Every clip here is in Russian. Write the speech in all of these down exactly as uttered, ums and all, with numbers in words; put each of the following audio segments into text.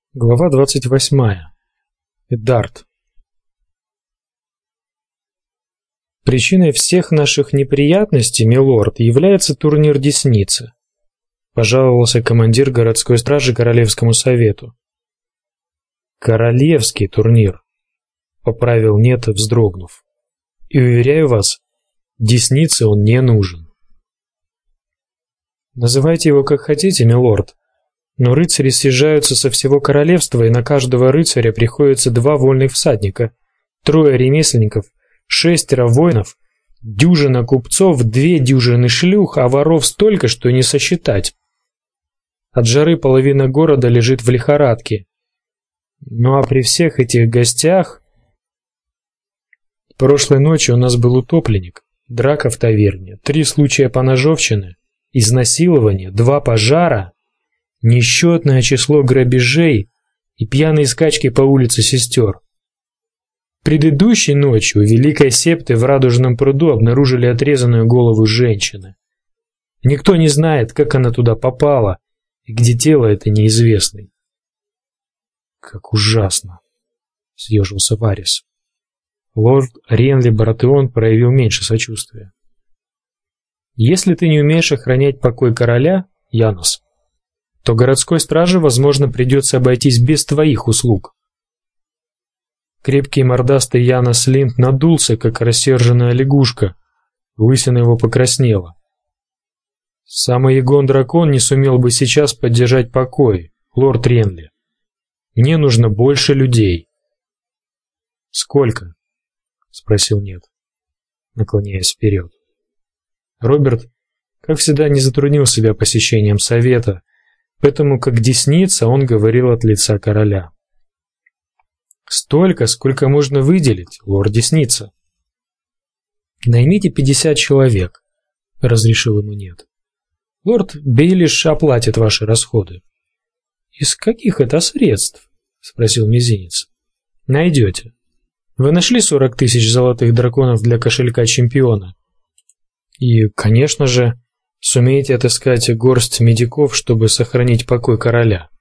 Глава двадцать восьмая. Эддард. Причиной всех наших неприятностей, милорд, является турнир Десницы, пожаловался командир городской стражи Королевскому совету. Королевский турнир, поправил Нет, вздрогнув. И уверяю вас, Деснице он не нужен. Называйте его как хотите, милорд. Но рыцари съезжаются со всего королевства, и на каждого рыцаря приходится два вольных всадника, трое ремесленников, шестеро воинов, дюжина купцов, две дюжины шлюх, а воров столько, что не сосчитать. От жары половина города лежит в лихорадке. Ну а при всех этих гостях... Прошлой ночью у нас был утопленник, драка в таверне, три случая поножовщины, изнасилование, два пожара... Несчетное число грабежей и пьяные скачки по улице сестер. Предыдущей ночью у Великой Септы в Радужном пруду обнаружили отрезанную голову женщины. Никто не знает, как она туда попала, и где тело это неизвестно. Как ужасно, съежился Варис. Лорд Ренли Баратеон проявил меньше сочувствия. Если ты не умеешь охранять покой короля, Янос, то городской страже, возможно, придется обойтись без твоих услуг. Крепкий мордастый Янос Линд надулся, как рассерженная лягушка. Лысина его покраснела. Самый Ягон-дракон не сумел бы сейчас поддержать покой, лорд Ренли. Мне нужно больше людей. Сколько? Спросил Нет, наклоняясь вперед. Роберт, как всегда, не затруднил себя посещением совета, поэтому, как Десница, он говорил от лица короля. «Столько, сколько можно выделить, лорд Десница». «Наймите пятьдесят человек», — разрешил ему Нет. «Лорд Бейлиш оплатит ваши расходы». «Из каких это средств?» — спросил Мизинец. «Найдете. Вы нашли сорок тысяч золотых драконов для кошелька чемпиона?» «И, конечно же, сумеете отыскать горсть медиков, чтобы сохранить покой короля».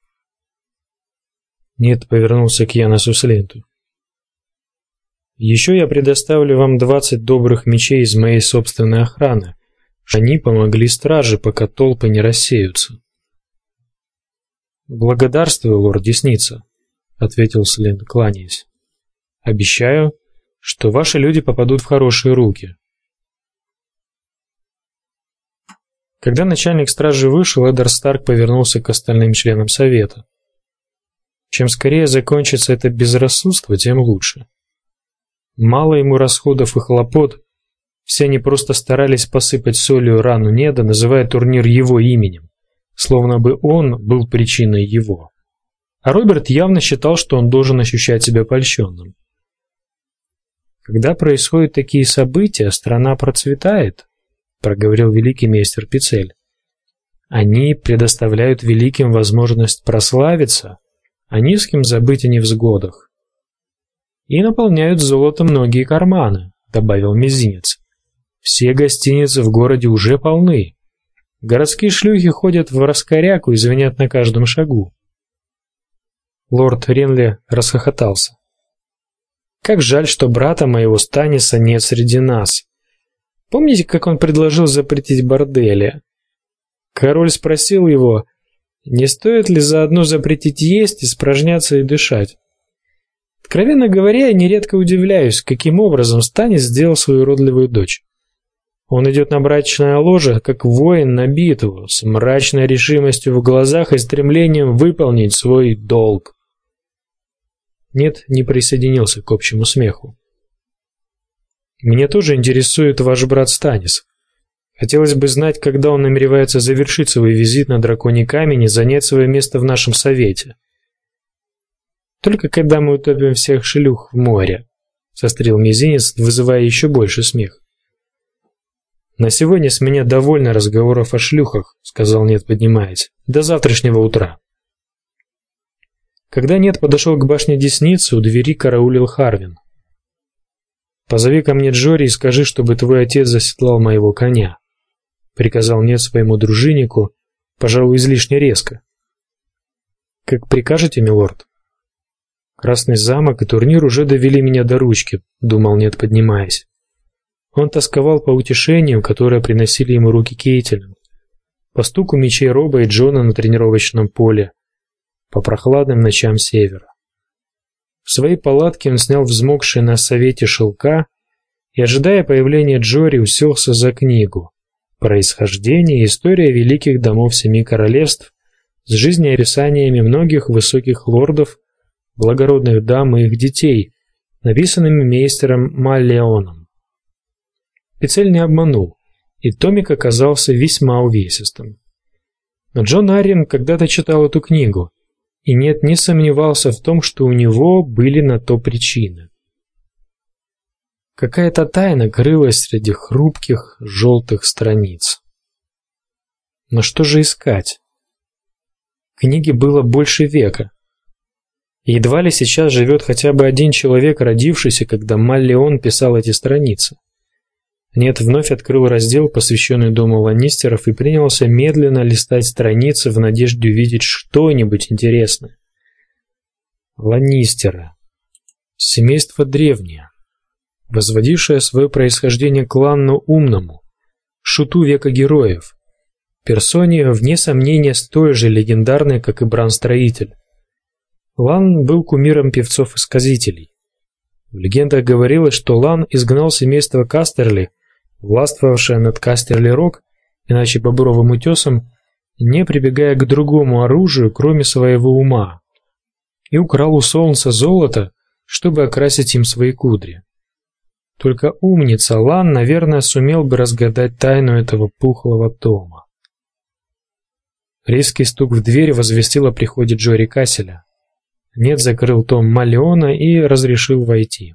Нет повернулся к Яносу Слинту. «Еще я предоставлю вам двадцать добрых мечей из моей собственной охраны. Они помогли страже, пока толпы не рассеются». «Благодарствую, лорд Десница», — ответил Слинт, кланяясь. «Обещаю, что ваши люди попадут в хорошие руки». Когда начальник стражи вышел, Эддар Старк повернулся к остальным членам совета. Чем скорее закончится это безрассудство, тем лучше. Мало ему расходов и хлопот, все они просто старались посыпать солью рану Неда, называя турнир его именем, словно бы он был причиной его. А Роберт явно считал, что он должен ощущать себя польщенным. Когда происходят такие события, страна процветает, проговорил великий мейстер Пицель. Они предоставляют великим возможность прославиться, а низким забыть о невзгодах. И наполняют золотом многие карманы, добавил Мизинец. Все гостиницы в городе уже полны. Городские шлюхи ходят в раскоряку и звенят на каждом шагу. Лорд Ренли расхохотался. Как жаль, что брата моего Станиса нет среди нас. Помните, как он предложил запретить бордели? Король спросил его, не стоит ли заодно запретить есть, испражняться и дышать. Откровенно говоря, я нередко удивляюсь, каким образом Станис сделал свою уродливую дочь. Он идет на брачное ложе, как воин на битву, с мрачной решимостью в глазах и стремлением выполнить свой долг. Нет, не присоединился к общему смеху. Меня тоже интересует ваш брат Станис. Хотелось бы знать, когда он намеревается завершить свой визит на Драконий камень и занять свое место в нашем совете. Только когда мы утопим всех шлюх в море, сострил Мизинец, вызывая еще больше смех. На сегодня с меня довольно разговоров о шлюхах, сказал Нет, поднимаясь. До завтрашнего утра. Когда Нет подошел к башне Десницы, у двери караулил Харвин. «Позови ко мне Джори и скажи, чтобы твой отец заседлал моего коня», — приказал Нет своему дружиннику, пожалуй, излишне резко. Как прикажете, милорд. Красный замок и турнир уже довели меня до ручки, думал Нед, поднимаясь. Он тосковал по утешению, которое приносили ему руки Кейтилин, по стуку мечей Роба и Джона на тренировочном поле, по прохладным ночам севера. В своей палатке он снял взмокшие на совете шелка и, ожидая появления Джори, уселся за книгу «Происхождение и история великих домов семи королевств» с жизнеописаниями многих высоких лордов, благородных дам и их детей, написанными мейстером Маллеоном. Пицель не обманул, и томик оказался весьма увесистым. Но Джон Аррин когда-то читал эту книгу, и Нед не сомневался в том, что у него были на то причины. Какая-то тайна крылась среди хрупких желтых страниц. Но что же искать? Книге было больше века. И едва ли сейчас живет хотя бы один человек, родившийся, когда Маллеон писал эти страницы. Нед вновь открыл раздел, посвященный дому Ланнистеров, и принялся медленно листать страницы в надежде увидеть что-нибудь интересное. Ланнистеры. Семейство древнее, возводившее свое происхождение к Ланну Умному, шуту века героев, персоне, вне сомнения, столь же легендарной, как и Бран-строитель. Лан был кумиром певцов и сказителей. В легендах говорилось, что Лан изгнал семейство Кастерли, властвовавшее над Кастерли-Рок, иначе Бобровым утесом, не прибегая к другому оружию, кроме своего ума, и украл у солнца золото, чтобы окрасить им свои кудри. Только умница Лан, наверное, сумел бы разгадать тайну этого пухлого тома. Резкий стук в дверь возвестил о приходе Джори Касселя. Нед закрыл том Маллеона и разрешил войти.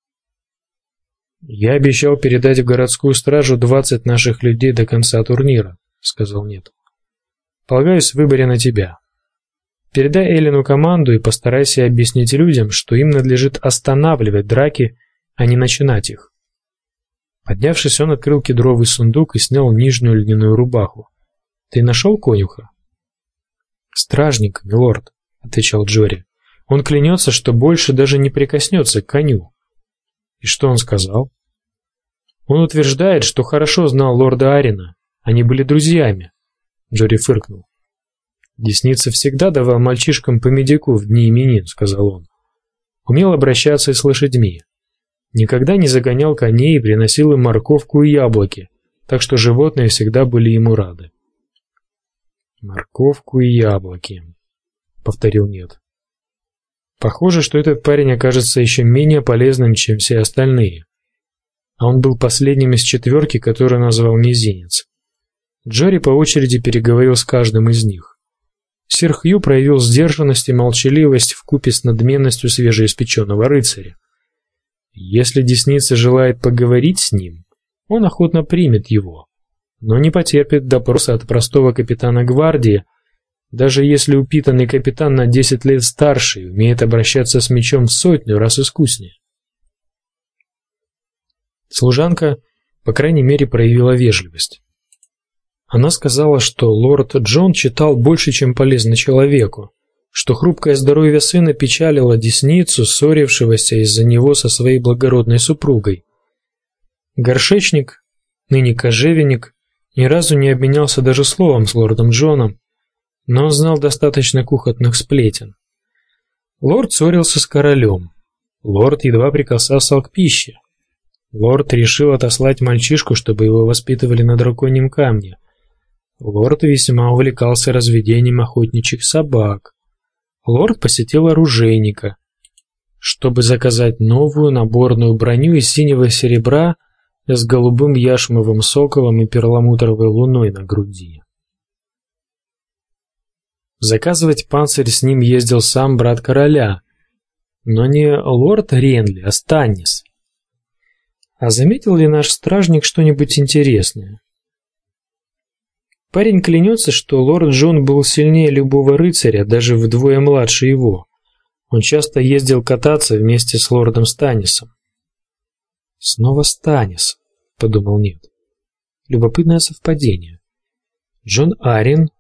«Я обещал передать в городскую стражу двадцать наших людей до конца турнира», — сказал Нед. «Полагаюсь в выборе на тебя. Передай Эллину команду и постарайся объяснить людям, что им надлежит останавливать драки, а не начинать их». Поднявшись, он открыл кедровый сундук и снял нижнюю льняную рубаху. «Ты нашел конюха?» «Стражник, милорд», — отвечал Джори. «Он клянется, что больше даже не прикоснется к коню». «И что он сказал?» «Он утверждает, что хорошо знал лорда Аррина. Они были друзьями». Джори фыркнул. «Десница всегда давал мальчишкам по медику в дни именин», — сказал он. «Умел обращаться и с лошадьми. Никогда не загонял коней и приносил им морковку и яблоки, так что животные всегда были ему рады». «Морковку и яблоки», — повторил Нед. «Похоже, что этот парень окажется еще менее полезным, чем все остальные. А он был последним из четверки, которую назвал мизинец». Джори по очереди переговорил с каждым из них. Сир Хью проявил сдержанность и молчаливость вкупе с надменностью свежеиспеченного рыцаря. Если десница желает поговорить с ним, он охотно примет его, но не потерпит допроса от простого капитана гвардии, даже если упитанный капитан на десять лет старше и умеет обращаться с мечом в сотню раз искуснее. Служанка, по крайней мере, проявила вежливость. Она сказала, что лорд Джон читал больше, чем полезно человеку, что хрупкое здоровье сына печалило десницу, ссорившегося из-за него со своей благородной супругой. Горшечник, ныне кожевенник, ни разу не обменялся даже словом с лордом Джоном, но он знал достаточно кухонных сплетен. Лорд ссорился с королем. Лорд едва прикасался к пище. Лорд решил отослать мальчишку, чтобы его воспитывали на драконьем камне. Лорд весьма увлекался разведением охотничьих собак. Лорд посетил оружейника, чтобы заказать новую наборную броню из синего серебра с голубым яшмовым соколом и перламутровой луной на груди. Заказывать панцирь с ним ездил сам брат короля, но не лорд Ренли, а Станнис. А заметил ли наш стражник что-нибудь интересное? Парень клянется, что лорд Джон был сильнее любого рыцаря, даже вдвое младше его. Он часто ездил кататься вместе с лордом Станнисом. «Снова Станнис», — подумал Нед. Любопытное совпадение. Джон Аррин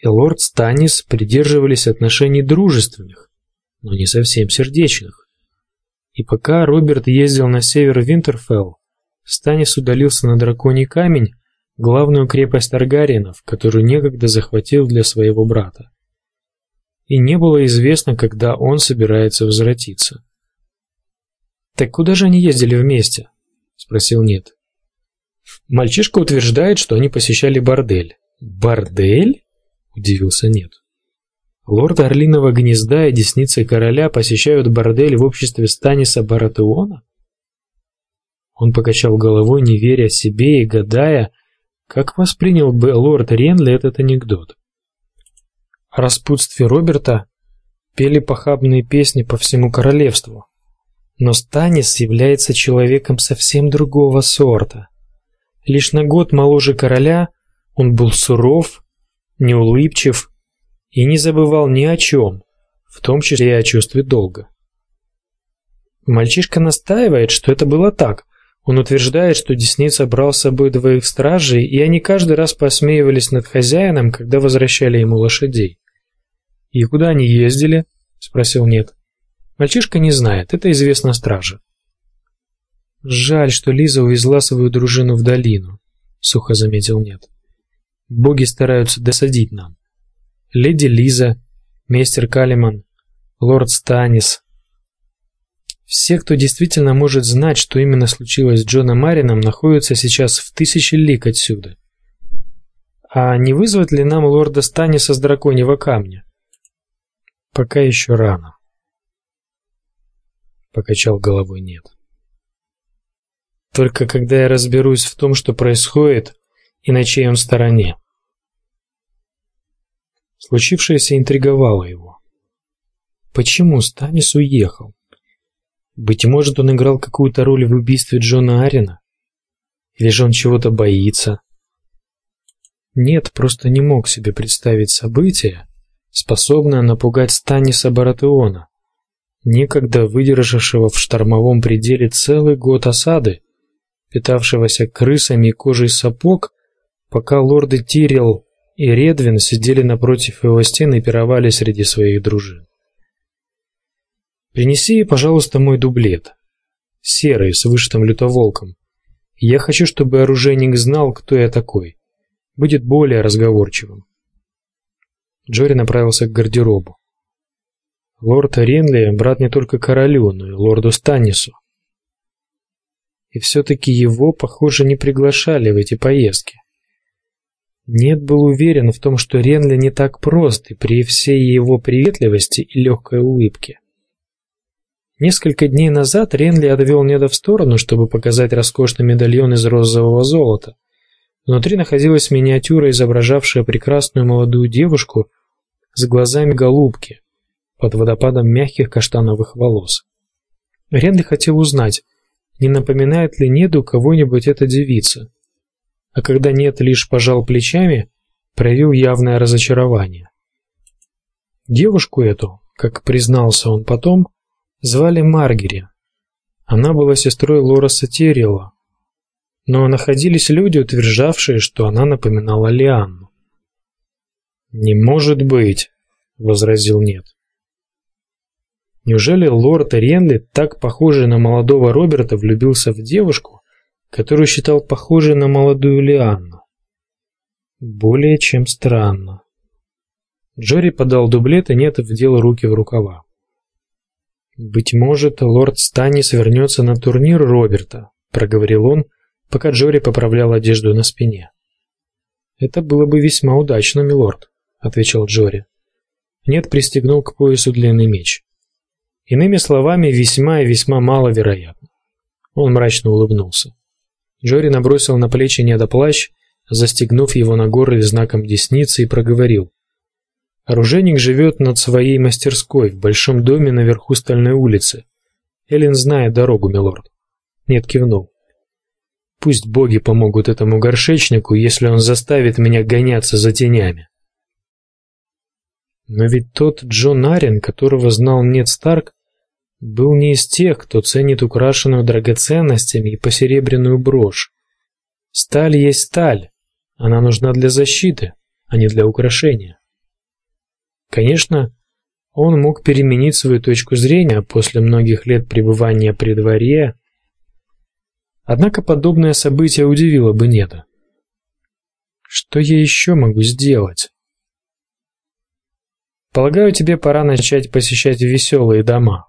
и лорд Станнис придерживались отношений дружественных, но не совсем сердечных. И пока Роберт ездил на север Винтерфелл, Станнис удалился на Драконий камень, главную крепость Таргариенов, которую некогда захватил для своего брата. И не было известно, когда он собирается возвратиться. «Так куда же они ездили вместе?» — спросил Нед. Мальчишка утверждает, что они посещали бордель. «Бордель?» — удивился Нед. «Лорд Орлиного гнезда и десницы короля посещают бордель в обществе Станниса Баратеона?» Он покачал головой, не веря себе и гадая, как воспринял бы лорд Ренли этот анекдот. О распутстве Роберта пели похабные песни по всему королевству. Но Станнис является человеком совсем другого сорта. Лишь на год моложе короля он был суров, неулыбчив и не забывал ни о чем, в том числе и о чувстве долга. Мальчишка настаивает, что это было так. Он утверждает, что Десница брал с собой двоих стражей, и они каждый раз посмеивались над хозяином, когда возвращали ему лошадей. «И куда они ездили?» — спросил Нед. «Мальчишка не знает, это известно страже». «Жаль, что Лиза увезла свою дружину в долину», — сухо заметил Нед. «Боги стараются досадить нам. Леди Лиза, мейстер Калиман, лорд Станнис. Все, кто действительно может знать, что именно случилось с Джоном Арином, находятся сейчас в тысячи лиг отсюда. А не вызвать ли нам лорда Станниса с Драконьего камня?» «Пока еще рано», — покачал головой Нед. «Только когда я разберусь в том, что происходит, и на чьей он стороне». Случившееся интриговало его. Почему Станнис уехал? Быть может, он играл какую-то роль в убийстве Джона Арина? Или же он чего-то боится? Нет, просто не мог себе представить событие, способное напугать Станниса Баратеона, некогда выдержавшего в штормовом пределе целый год осады, питавшегося крысами и кожей сапог, пока лорды Тирил и Редвин сидели напротив его стен и пировали среди своих дружин. «Принеси, пожалуйста, мой дублет, серый, с вышитым лютоволком. Я хочу, чтобы оружейник знал, кто я такой. Будет более разговорчивым». Джори направился к гардеробу. Лорд Ренли — брат не только королю, но и лорду Станнису. И все-таки его, похоже, не приглашали в эти поездки. Нед был уверен в том, что Ренли не так прост, и при всей его приветливости и легкой улыбке. Несколько дней назад Ренли отвел Неда в сторону, чтобы показать роскошный медальон из розового золота. Внутри находилась миниатюра, изображавшая прекрасную молодую девушку с глазами голубки под водопадом мягких каштановых волос. Ренли хотел узнать, не напоминает ли Неду кого-нибудь эта девица. А когда Нед лишь пожал плечами, проявил явное разочарование. Девушку эту, как признался он потом, звали Маргери. Она была сестрой Лораса Тирила, но находились люди, утверждавшие, что она напоминала Лианну. «Не может быть», — возразил Нед. Неужели лорд Ренли, так похожий на молодого Роберта, влюбился в девушку, которую считал похожей на молодую Лианну? Более чем странно. Джори подал дублет, и Нед вдел руки в рукава. «Быть может, лорд Станнис вернется на турнир Роберта», — проговорил он, пока Джори поправлял одежду на спине. «Это было бы весьма удачно, милорд», — отвечал Джори. Нед пристегнул к поясу длинный меч. Иными словами, весьма и весьма маловероятно. Он мрачно улыбнулся. Джори набросил на плечи Неда плащ, застегнув его на горле знаком десницы, и проговорил: «Оружейник живет над своей мастерской в большом доме наверху Стальной улицы. Эллен знает дорогу, милорд». Нед кивнул. «Пусть боги помогут этому горшечнику, если он заставит меня гоняться за тенями». Но ведь тот Джон Арин, которого знал Нед Старк, был не из тех, кто ценит украшенную драгоценностями и посеребряную брошь. Сталь есть сталь, она нужна для защиты, а не для украшения. Конечно, он мог переменить свою точку зрения после многих лет пребывания при дворе, однако подобное событие удивило бы Неда. Что я еще могу сделать? Полагаю, тебе пора начать посещать веселые дома.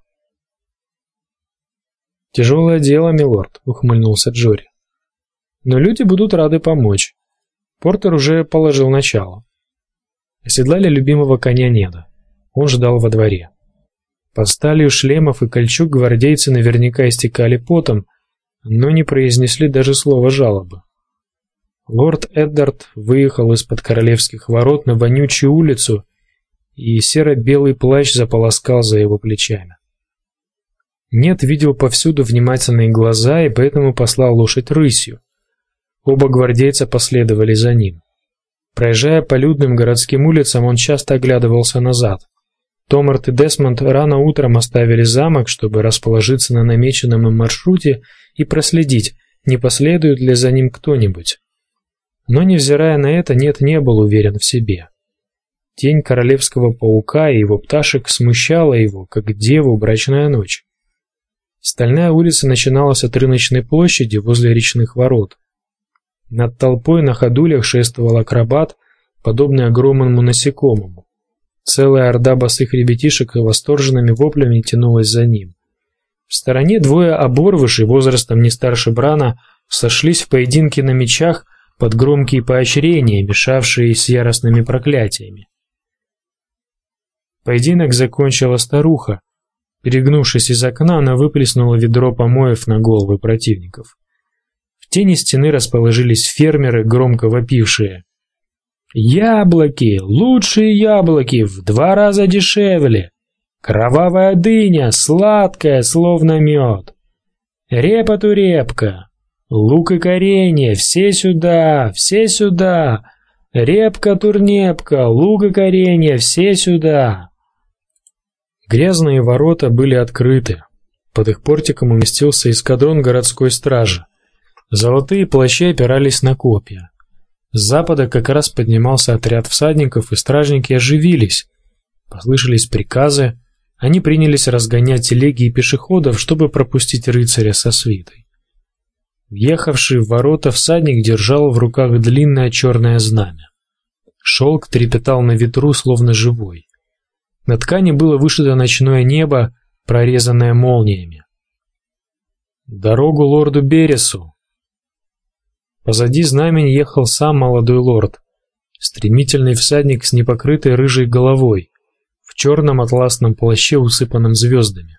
Тяжелое дело, милорд, ухмыльнулся Джори. Но люди будут рады помочь. Портер уже положил начало. Оседлали любимого коня Неда. Он ждал во дворе. Под сталью шлемов и кольчуг гвардейцы наверняка истекали потом, но не произнесли даже слова жалобы. Лорд Эддард выехал из-под королевских ворот на вонючую улицу, и серо-белый плащ заполоскал за его плечами. Нед видел повсюду внимательные глаза и поэтому послал лошадь рысью. Оба гвардейца последовали за ним. Проезжая по людным городским улицам, он часто оглядывался назад. Томарт и Десмонд рано утром оставили замок, чтобы расположиться на намеченном им маршруте и проследить, не последует ли за ним кто-нибудь. Но, невзирая на это, Нед не был уверен в себе. Тень королевского паука и его пташек смущала его, как деву брачная ночь. Стальная улица начиналась от рыночной площади возле речных ворот. Над толпой на ходулях шествовал акробат, подобный огромному насекомому. Целая орда босых ребятишек и восторженными воплями тянулась за ним. В стороне двое оборвышей возрастом не старше Брана сошлись в поединке на мечах под громкие поощрения, мешавшие с яростными проклятиями. Поединок закончила старуха. Перегнувшись из окна, она выплеснула ведро помоев на головы противников. В тени стены расположились фермеры, громко вопившие: «Яблоки! Лучшие яблоки! В два раза дешевле! Кровавая дыня! Сладкая, словно мед! Репа-турепка! Лук и коренья! Все сюда! Все сюда! Репка-турнепка! Лук и коренья! Все сюда!» Грязные ворота были открыты. Под их портиком уместился эскадрон городской стражи. Золотые плащи опирались на копья. С запада как раз поднимался отряд всадников, и стражники оживились. Послышались приказы, они принялись разгонять телеги и пешеходов, чтобы пропустить рыцаря со свитой. Въехавший в ворота всадник держал в руках длинное черное знамя. Шелк трепетал на ветру, словно живой. На ткани было вышито ночное небо, прорезанное молниями. «Дорогу лорду Бересу!» Позади знамени ехал сам молодой лорд, стремительный всадник с непокрытой рыжей головой, в черном атласном плаще, усыпанном звездами.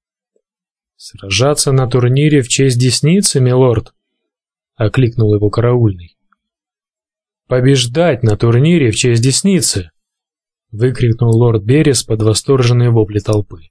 «Сражаться на турнире в честь десницы, милорд?» — окликнул его караульный. «Побеждать на турнире в честь десницы!» — выкрикнул лорд Берес под восторженные вопли толпы.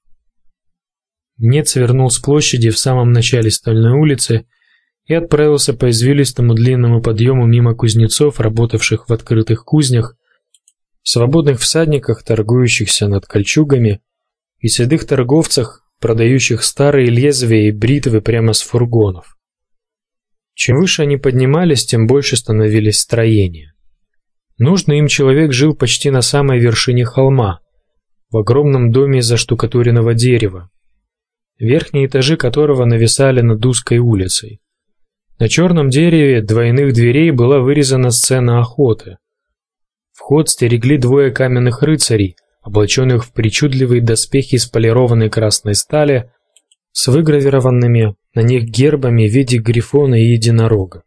Нед свернул с площади в самом начале Стальной улицы и отправился по извилистому длинному подъему мимо кузнецов, работавших в открытых кузнях, свободных всадниках, торгующихся над кольчугами, и седых торговцах, продающих старые лезвия и бритвы прямо с фургонов. Чем выше они поднимались, тем больше становились строения. Нужный им человек жил почти на самой вершине холма, в огромном доме из заштукатуренного дерева, верхние этажи которого нависали над узкой улицей. На черном дереве двойных дверей была вырезана сцена охоты. Вход стерегли двое каменных рыцарей, облаченных в причудливые доспехи из полированной красной стали, с выгравированными на них гербами в виде грифона и единорога.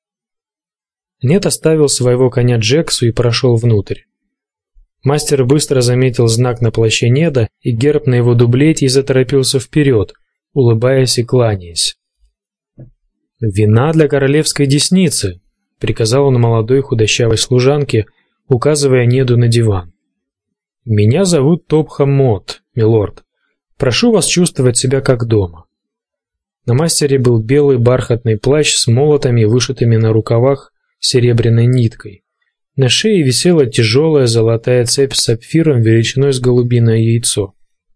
Нед оставил своего коня Джексу и прошел внутрь. Мастер быстро заметил знак на плаще Неда и герб на его дублете и заторопился вперед, улыбаясь и кланяясь. «Вина для королевской десницы», — приказал он молодой худощавой служанке, указывая Неду на диван. «Меня зовут Топха Мот, милорд. Прошу вас чувствовать себя как дома». На мастере был белый бархатный плащ с молотами, вышитыми на рукавах серебряной ниткой. На шее висела тяжелая золотая цепь с сапфиром величиной с голубиное яйцо.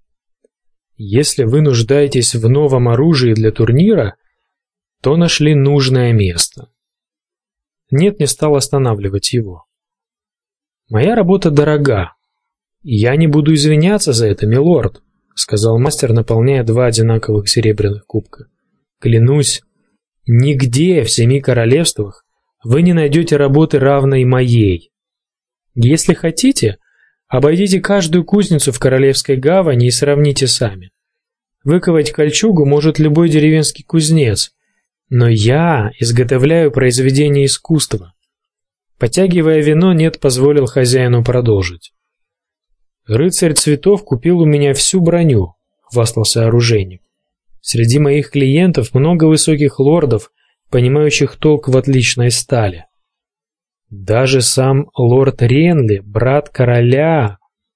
«Если вы нуждаетесь в новом оружии для турнира, то нашли нужное место». Нед не стал останавливать его. «Моя работа дорога. Я не буду извиняться за это, милорд, сказал мастер, наполняя два одинаковых серебряных кубка. Клянусь, нигде в семи королевствах вы не найдете работы, равной моей. Если хотите, обойдите каждую кузницу в Королевской гавани и сравните сами. Выковать кольчугу может любой деревенский кузнец, но я изготовляю произведение искусства. Потягивая вино, Нед позволил хозяину продолжить. Рыцарь цветов купил у меня всю броню, хвастался оружейник. Среди моих клиентов много высоких лордов, понимающих толк в отличной стали. Даже сам лорд Ренли, брат короля.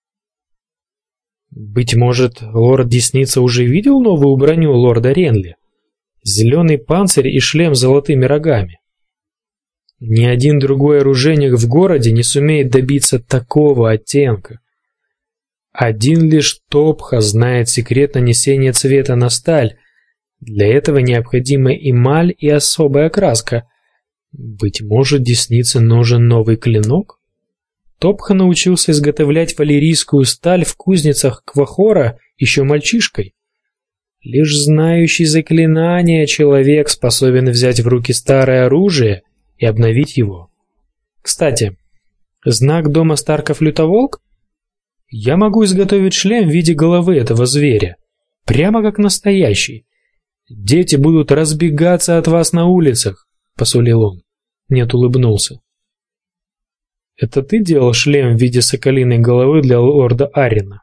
Быть может, лорд Десница уже видел новую броню лорда Ренли? Зеленый панцирь и шлем с золотыми рогами. Ни один другой оружейник в городе не сумеет добиться такого оттенка. Один лишь Топха знает секрет нанесения цвета на сталь. Для этого необходима эмаль и особая краска. Быть может, Деснице нужен новый клинок? Топха научился изготовлять валерийскую сталь в кузницах Квахора еще мальчишкой. Лишь знающий заклинания человек способен взять в руки старое оружие и обновить его. Кстати, знак дома Старков Лютоволк? Я могу изготовить шлем в виде головы этого зверя, прямо как настоящий. Дети будут разбегаться от вас на улицах, посулил он. Нет, улыбнулся. Это ты делал шлем в виде соколиной головы для лорда Аррина?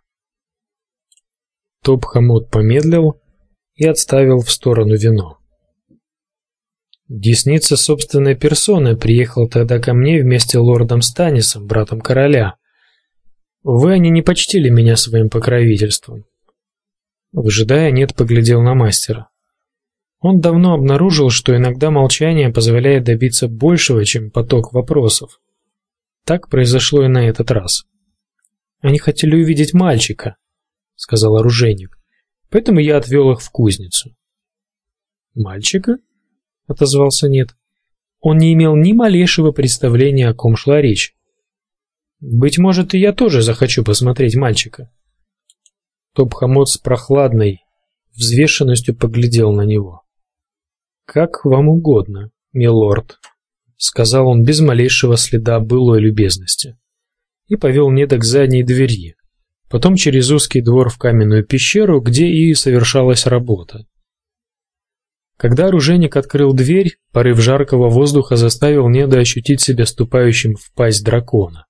Топхамот помедлил и отставил в сторону вино. Десница собственной персоной приехал тогда ко мне вместе с лордом Станисом, братом короля. Увы, они не почтили меня своим покровительством. Выжидая, Нед поглядел на мастера. Он давно обнаружил, что иногда молчание позволяет добиться большего, чем поток вопросов. Так произошло и на этот раз. Они хотели увидеть мальчика, сказал оружейник. Поэтому я отвел их в кузницу. Мальчика? Отозвался Нед. Он не имел ни малейшего представления, о ком шла речь. Быть может, и я тоже захочу посмотреть мальчика. Топхамот с прохладной взвешенностью поглядел на него. Как вам угодно, милорд, сказал он без малейшего следа былой любезности и повел Неда к задней двери, потом через узкий двор в каменную пещеру, где и совершалась работа. Когда оружейник открыл дверь, порыв жаркого воздуха заставил Неда ощутить себя ступающим в пасть дракона.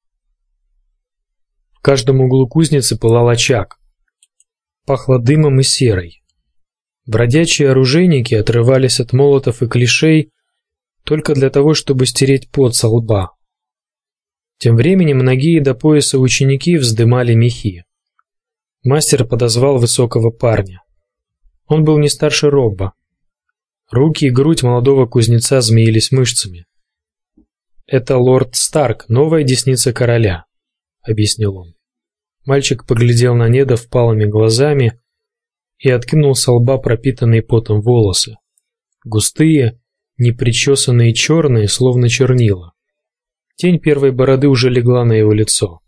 В каждом углу кузницы пылал очаг. Пахло дымом и серой. Бродячие оружейники отрывались от молотов и клишей только для того, чтобы стереть пот со лба. Тем временем ноги до пояса ученики вздымали мехи. Мастер подозвал высокого парня. Он был не старше Робба. Руки и грудь молодого кузнеца змеились мышцами. Это лорд Старк, новая десница короля, объяснил он. Мальчик поглядел на Неда впалыми глазами и откинул со лба пропитанные потом волосы, густые, непричесанные, черные, словно чернила. Тень первой бороды уже легла на его лицо.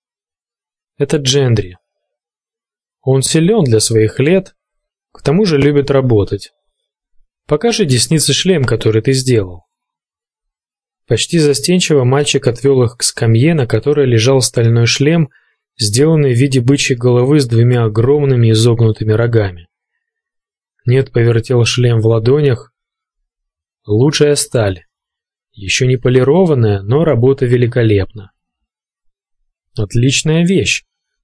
Это Джендри. Он силен для своих лет, к тому же любит работать. Покажи деснице шлем, который ты сделал. Почти застенчиво мальчик отвел их к скамье, на которой лежал стальной шлем, сделанный в виде бычьей головы с двумя огромными изогнутыми рогами. Нед повертел шлем в ладонях. Лучшая сталь. Еще не полированная, но работа великолепна. Отличная вещь.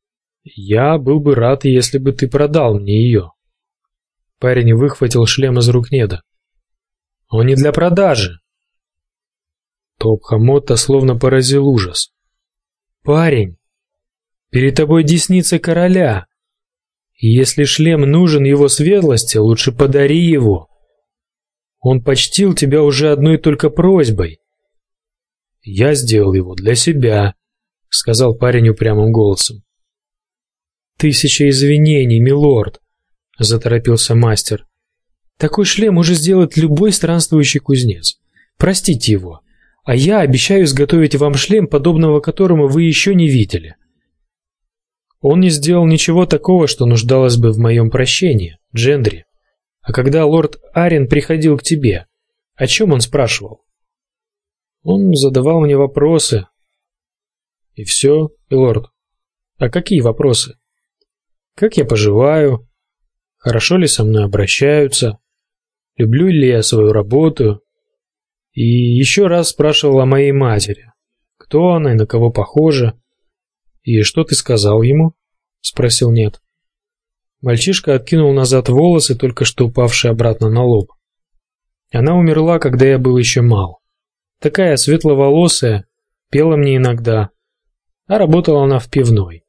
Я был бы рад, если бы ты продал мне ее. Парень выхватил шлем из рук Неда. Он не для продажи. Топхамота словно поразил ужас. Парень, перед тобой десница короля. И если шлем нужен его светлости, лучше подари его. Он почтил тебя уже одной только просьбой. Я сделал его для себя, сказал парень упрямым голосом. Тысяча извинений, милорд, заторопился мастер. Такой шлем может сделать любой странствующий кузнец. Простите его, а я обещаю изготовить вам шлем, подобного которому вы еще не видели. Он не сделал ничего такого, что нуждалось бы в моем прощении, Джендри. А когда лорд Арен приходил к тебе, о чем он спрашивал? Он задавал мне вопросы. И все, милорд. А какие вопросы? Как я поживаю? Хорошо ли со мной обращаются? Люблю ли я свою работу? И еще раз спрашивал о моей матери. Кто она и на кого похожа? И что ты сказал ему? Спросил Нет. Мальчишка откинул назад волосы, только что упавшие обратно на лоб. Она умерла, когда я был еще мал. Такая светловолосая, пела мне иногда, а работала она в пивной.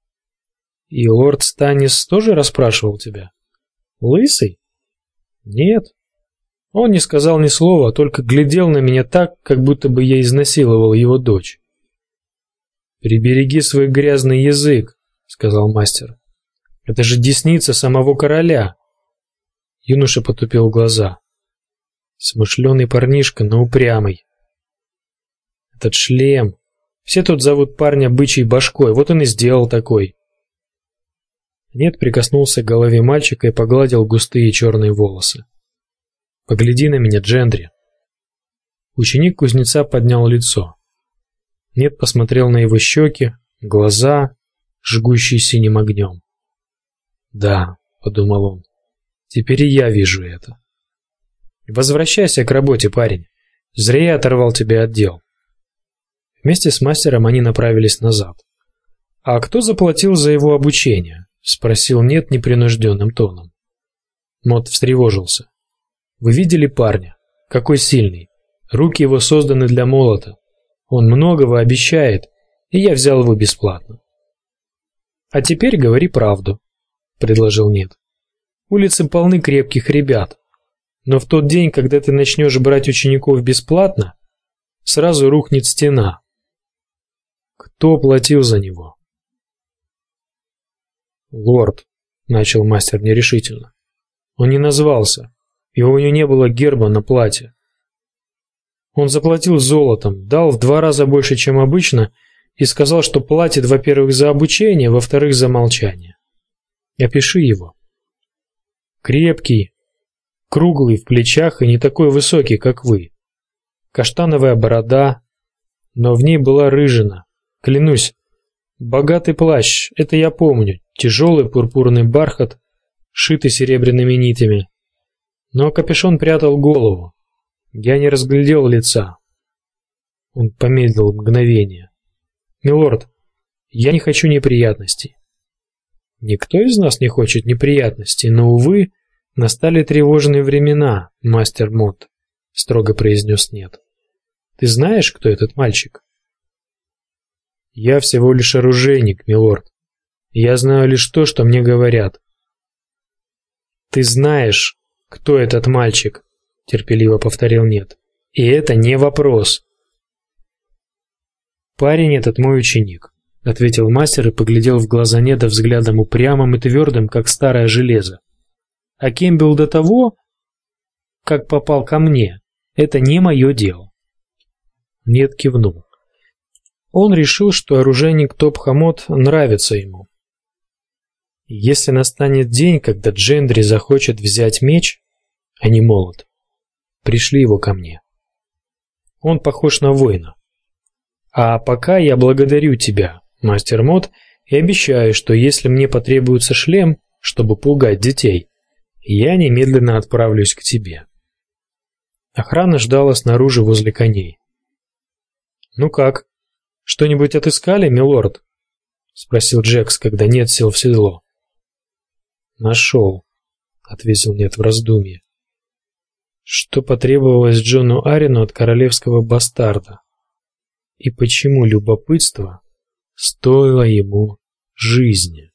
И лорд Станис тоже расспрашивал тебя? Лысый? Нет. Он не сказал ни слова, только глядел на меня так, как будто бы я изнасиловал его дочь. «Прибереги свой грязный язык», — сказал мастер. «Это же десница самого короля». Юноша потупил глаза. Смышленый парнишка, но упрямый. Этот шлем. Все тут зовут парня бычьей башкой, вот он и сделал такой. Нет прикоснулся к голове мальчика и погладил густые черные волосы. «Погляди на меня, Джендри». Ученик кузнеца поднял лицо. Нет посмотрел на его щеки, глаза, жгущие синим огнем. «Да», — подумал он, — «теперь и я вижу это». «Возвращайся к работе, парень. Зря я оторвал тебя от дел». Вместе с мастером они направились назад. «А кто заплатил за его обучение?» — спросил Нет непринужденным тоном. Мот встревожился. «Вы видели парня? Какой сильный. Руки его созданы для молота. Он многого обещает, и я взял его бесплатно». «А теперь говори правду», — предложил Нет. «Улицы полны крепких ребят, но в тот день, когда ты начнешь брать учеников бесплатно, сразу рухнет стена. Кто платил за него?» «Лорд», — начал мастер нерешительно. «Он не назвался, и у него не было герба на платье. Он заплатил золотом, дал в два раза больше, чем обычно, и сказал, что платит, во-первых, за обучение, во-вторых, за молчание. Опиши его. Крепкий, круглый в плечах и не такой высокий, как вы. Каштановая борода, но в ней была рыжина. Клянусь, богатый плащ, это я помню, тяжелый пурпурный бархат, шитый серебряными нитями. Но капюшон прятал голову. Я не разглядел лица». Он помедлил мгновение. «Милорд, я не хочу неприятностей». «Никто из нас не хочет неприятностей, но, увы, настали тревожные времена, мастер Мот», — строго произнес Нет. «Ты знаешь, кто этот мальчик?» «Я всего лишь оружейник, милорд. Я знаю лишь то, что мне говорят». «Ты знаешь, кто этот мальчик», — терпеливо повторил Нет. «И это не вопрос». «Парень этот мой ученик», — ответил мастер и поглядел в глаза Неда взглядом упрямым и твердым, как старое железо. «А кем был до того, как попал ко мне, это не мое дело». Нет кивнул. Он решил, что оружейник Топ-Хамот нравится ему. Если настанет день, когда Джендри захочет взять меч, а не молот, пришли его ко мне. Он похож на воина. А пока я благодарю тебя, мастер Мот, и обещаю, что если мне потребуется шлем, чтобы пугать детей, я немедленно отправлюсь к тебе. Охрана ждала снаружи возле коней. «Ну как, что-нибудь отыскали, милорд?» — спросил Джекс, когда Нет сел в седло. «Нашел», — ответил Нет в раздумье. «Что потребовалось Джону Арену от королевского бастарда? И почему любопытство стоило ему жизни?»